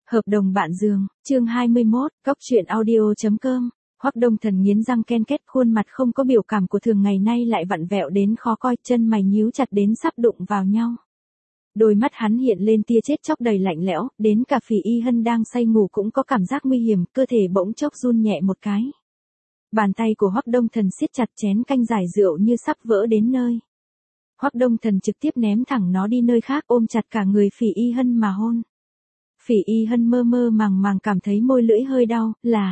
Hợp đồng bạn giường, chương 21, cóc truyện audio.com. Hoắc Đông Thần nghiến răng ken két, khuôn mặt không có biểu cảm của thường ngày nay lại vặn vẹo đến khó coi, chân mày nhíu chặt đến sắp đụng vào nhau. Đôi mắt hắn hiện lên tia chết chóc đầy lạnh lẽo, đến cả Phỉ Y Hân đang say ngủ cũng có cảm giác nguy hiểm, cơ thể bỗng chốc run nhẹ một cái. Bàn tay của Hoắc Đông Thần siết chặt chén canh giải rượu như sắp vỡ đến nơi. Hoắc Đông Thần trực tiếp ném thẳng nó đi nơi khác, ôm chặt cả người Phỉ Y Hân mà hôn. Phỉ Y Hân mơ mơ màng màng cảm thấy môi lưỡi hơi đau, là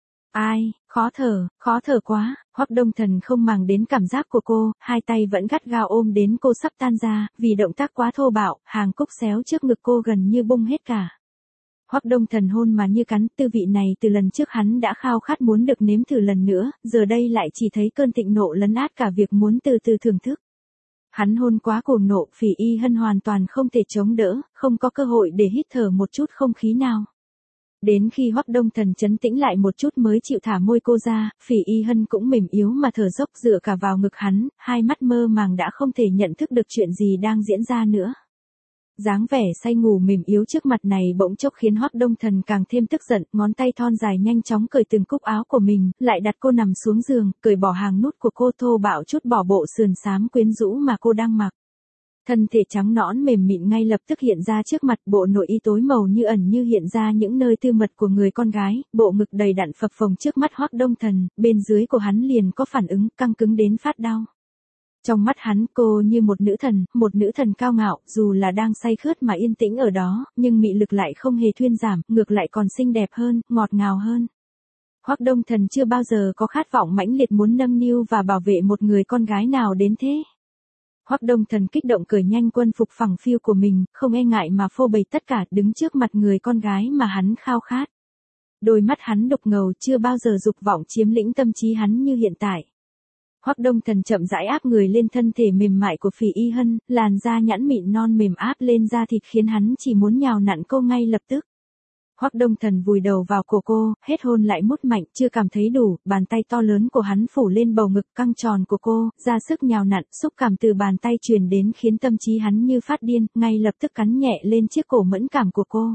ai, khó thở quá. Hoắc Đông Thần không màng đến cảm giác của cô, hai tay vẫn gắt gao ôm đến cô sắp tan ra, vì động tác quá thô bạo, hàng cúc xéo trước ngực cô gần như bung hết cả. Hoắc Đông Thần hôn mà như cắn, tư vị này từ lần trước hắn đã khao khát muốn được nếm thử lần nữa, giờ đây lại chỉ thấy cơn thịnh nộ lấn át cả việc muốn từ từ thưởng thức. Hắn hôn quá cuồng nộ, Phỉ Y Hân hoàn toàn không thể chống đỡ, không có cơ hội để hít thở một chút không khí nào. Đến khi Hoắc Đông Thần trấn tĩnh lại một chút mới chịu thả môi cô ra, Phỉ Y Hân cũng mềm yếu mà thở dốc dựa cả vào ngực hắn, hai mắt mơ màng đã không thể nhận thức được chuyện gì đang diễn ra nữa. Dáng vẻ say ngủ mềm yếu trước mặt này bỗng chốc khiến Hoắc Đông Thần càng thêm tức giận, ngón tay thon dài nhanh chóng cởi từng cúc áo của mình, lại đặt cô nằm xuống giường, cởi bỏ hàng nút của cô, thô bạo chút bỏ bộ sườn xám quyến rũ mà cô đang mặc. Thân thể trắng nõn mềm mịn ngay lập tức hiện ra trước mặt, bộ nội y tối màu như ẩn như hiện ra những nơi tư mật của người con gái, bộ ngực đầy đặn phập phồng trước mắt Hoắc Đông Thần, bên dưới của hắn liền có phản ứng, căng cứng đến phát đau. Trong mắt hắn cô như một nữ thần cao ngạo, dù là đang say khướt mà yên tĩnh ở đó, nhưng mị lực lại không hề thuyên giảm, ngược lại còn xinh đẹp hơn, ngọt ngào hơn. Hoắc Đông Thần chưa bao giờ có khát vọng mãnh liệt muốn nâng niu và bảo vệ một người con gái nào đến thế. Hoắc Đông Thần kích động cởi nhanh quân phục phẳng phiu của mình, không e ngại mà phô bày tất cả, đứng trước mặt người con gái mà hắn khao khát. Đôi mắt hắn đục ngầu, chưa bao giờ dục vọng chiếm lĩnh tâm trí hắn như hiện tại. Hoắc Đông Thần chậm rãi áp người lên thân thể mềm mại của Phỉ Y Hân, làn da nhẵn mịn non mềm áp lên da thịt khiến hắn chỉ muốn nhào nặn cô ngay lập tức. Hoắc Đông Thần vùi đầu vào cổ cô, hết hôn lại mút mạnh, chưa cảm thấy đủ, bàn tay to lớn của hắn phủ lên bầu ngực căng tròn của cô, ra sức nhào nặn, xúc cảm từ bàn tay truyền đến khiến tâm trí hắn như phát điên, ngay lập tức cắn nhẹ lên chiếc cổ mẫn cảm của cô.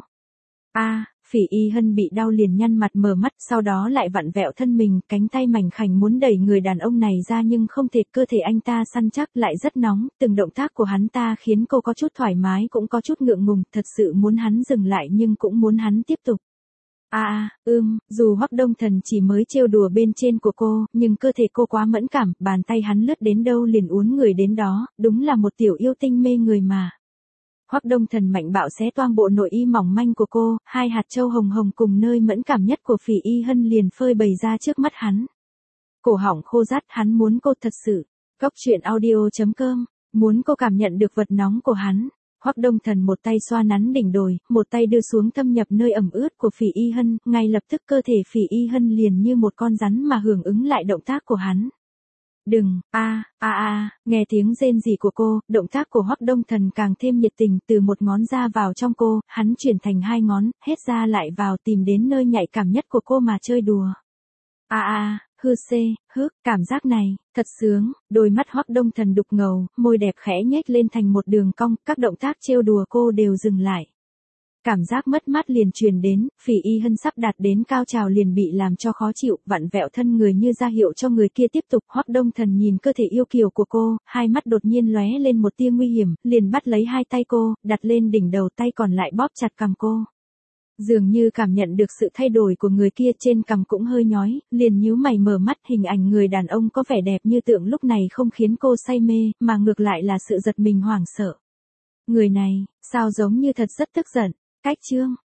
Phỉ Y Hân bị đau liền nhăn mặt mở mắt, sau đó lại vặn vẹo thân mình, cánh tay mảnh khảnh muốn đẩy người đàn ông này ra nhưng không thể, cơ thể anh ta săn chắc lại rất nóng, từng động tác của hắn ta khiến cô có chút thoải mái cũng có chút ngượng ngùng, thật sự muốn hắn dừng lại nhưng cũng muốn hắn tiếp tục. Dù Hoắc Đông Thần chỉ mới trêu đùa bên trên của cô, nhưng cơ thể cô quá mẫn cảm, bàn tay hắn lướt đến đâu liền uốn người đến đó, đúng là một tiểu yêu tinh mê người mà. Hoắc Đông Thần mạnh bạo xé toang bộ nội y mỏng manh của cô, hai hạt châu hồng hồng cùng nơi mẫn cảm nhất của Phỉ Y Hân liền phơi bày ra trước mắt hắn. Cổ họng khô rát, hắn muốn cô thật sự. Cóc truyện audio.com, muốn cô cảm nhận được vật nóng của hắn. Hoắc Đông Thần một tay xoa nắn đỉnh đồi, một tay đưa xuống thâm nhập nơi ẩm ướt của Phỉ Y Hân, ngay lập tức cơ thể Phỉ Y Hân liền như một con rắn mà hưởng ứng lại động tác của hắn. Đừng, nghe tiếng rên rỉ của cô, động tác của Hoắc Đông Thần càng thêm nhiệt tình, từ một ngón ra vào trong cô, hắn chuyển thành hai ngón, hết ra lại vào tìm đến nơi nhạy cảm nhất của cô mà chơi đùa. Cảm giác này, thật sướng, đôi mắt Hoắc Đông Thần đục ngầu, môi đẹp khẽ nhếch lên thành một đường cong, các động tác trêu đùa cô đều dừng lại. Cảm giác mất mát liền truyền đến, Phỉ Y Hân sắp đạt đến cao trào liền bị làm cho khó chịu, vặn vẹo thân người như ra hiệu cho người kia tiếp tục. Hoắc Đông Thần nhìn cơ thể yêu kiều của cô, hai mắt đột nhiên lóe lên một tia nguy hiểm, liền bắt lấy hai tay cô, đặt lên đỉnh đầu, tay còn lại bóp chặt cằm cô. Dường như cảm nhận được sự thay đổi của người kia, trên cằm cũng hơi nhói, liền nhíu mày mở mắt, hình ảnh người đàn ông có vẻ đẹp như tượng lúc này không khiến cô say mê, mà ngược lại là sự giật mình hoảng sợ. Người này, sao giống như thật rất tức giận. Cách chương